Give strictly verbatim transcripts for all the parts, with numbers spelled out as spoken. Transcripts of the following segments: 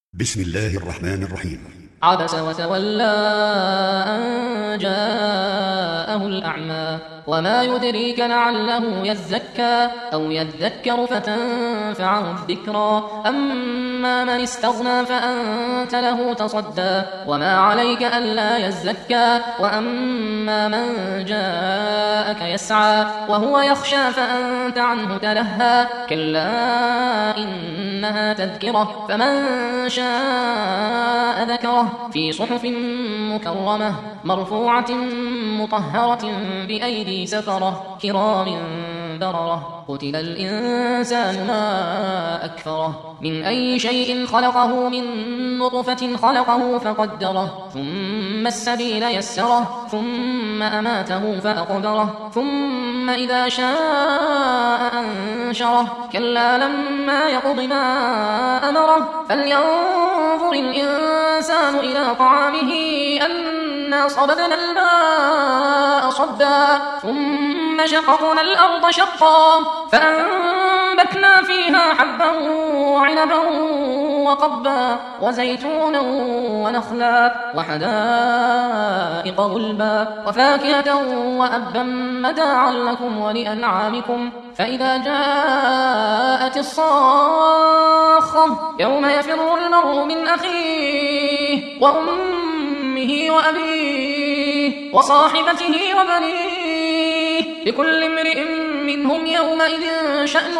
بسم الله الرحمن الرحيم. عبس وتولى أن جاءه الأعمى وما يدريك لعله يزكى أو يذكر فتنفعه الذكرى أما من استغنى فأنت له تصدى وما عليك ألا يزكى وأما من جاءك يسعى وهو يخشى فأنت عنه تلهى كلا إنها تذكرة فمن شاء ذكره في صحف مكرمة مرفوعة مطهرة بأيدي سفرة كرام بررة قتل الإنسان ما أكفره من أي شيء خلقه من نطفة خلقه فقدره ثم السبيل يسره ثم أماته فأقبره ثم إذا شاء أنشره كلا لما يقض ما أمره فلينظر الإنسان إلى طعامه أنا صببنا الماء صبا ثم شققنا الأرض شقا فأنبتنا فيها حبا وعنبا وقبا وزيتونا ونخلا وحدائق غلبا وفاكهة وأبا متاعا لكم ولأنعامكم فإذا جاءت الصاخة يوم يفر المرء من أخيه وأمه وأبيه وصاحبته وبنيه لكل امرئ منهم يومئذ شأن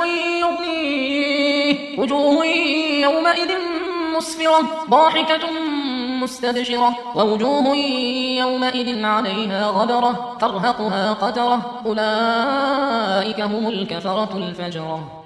يغنيه وجوه يومئذ مسفرة ضاحكة مستبشرة ووجوه يومئذ عليها غبرة ترهقها قترة أولئك هم الكفرة الفجرة.